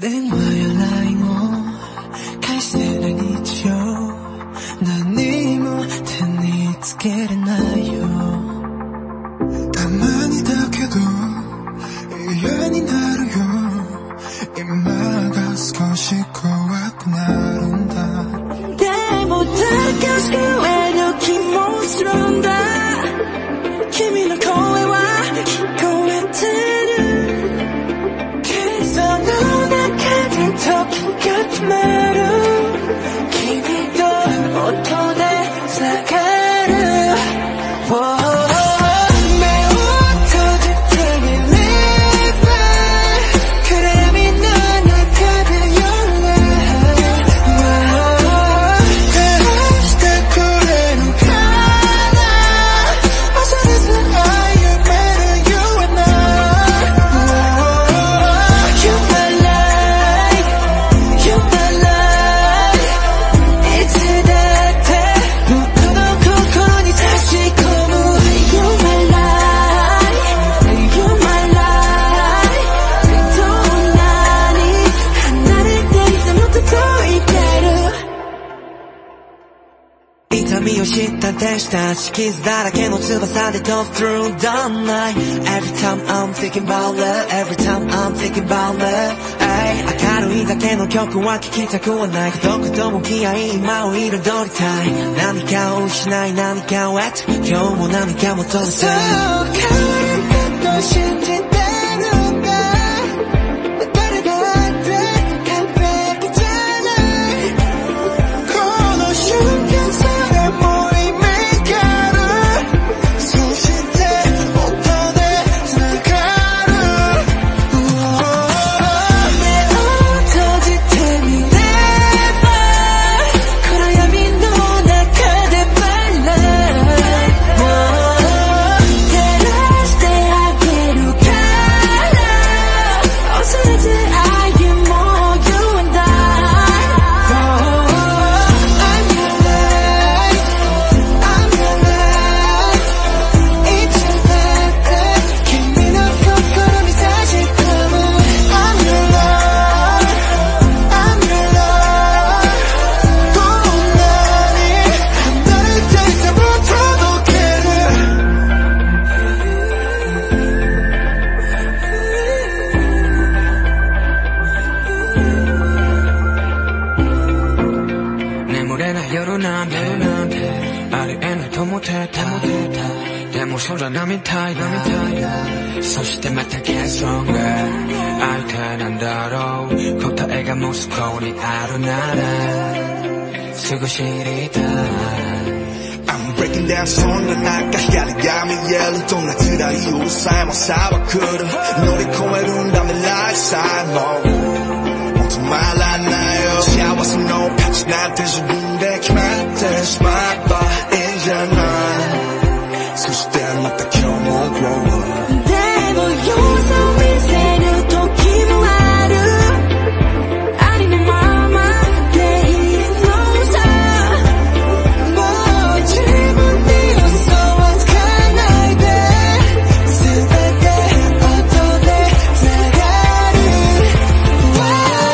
電話や LINE を返せない日常何も手につけれないよたまにだけど嫌になるよ今が少し怖くなるんだでもだけ救える気もするんだ君の声は聞こえてるけその中で時が止まる君と音で下がる、目を閉じてみれば暗闇の中で夜照らしてくれるから恐れず歩める You and I You're my life You're my life いつだって僕の心に差し込む You're my life You're my life どんなに離れていても届いてる痛みを知った弟子たち傷だらけの翼で飛ぶ through the night Every time I'm thinking about love Every time I'm thinking about love明るいだけの曲は聴きたくはない孤独と向き合い今を彩りたい何かを失い何かを得て今日も何かも届けそう変わるかと信じてるんだ誰だって完璧じゃないこの瞬間それも夢があるそして音でつながる目を閉じてみれば暗闇の中で My life 照らしてあげるから恐れず歩もう You and I I'm your life I'm your life いつだって君の心に差し込む I'm your life I'm your life どんなに離れていても届ける眠れない夜なんてありえないと思ってたでもそうじゃないみたいそしてまた幻想が相手なんだろう答えがもうそこにあるならすぐ知りたい I'm breaking down そんな中光が見えるどんな辛い夜さえもさは来る乗り越えるんだ未来さえももう止まらないよ幸せの価値なんて自分で決めてしまえばいいんじゃないそしてまた今日も grow up でも様子を見せる時もあるありのままでいいのさもう自分に嘘はつかないで全て音でつながる目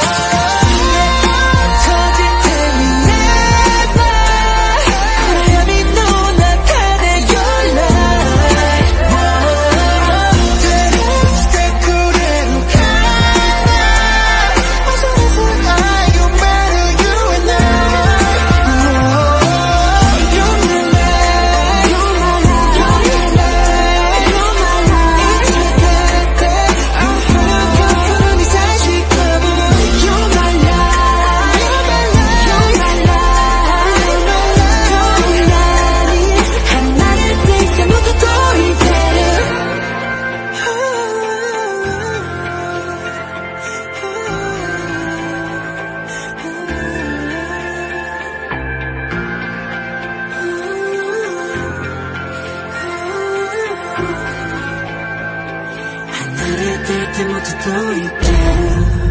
を閉じてみれば暗闇の中で Your life 照らしてくれるから恐れず歩める You and I You're my life You're my life You're my life いつだって僕の心に差し込む You're my life You're my lifeどんなに離れていても届いてる離れていても届いてる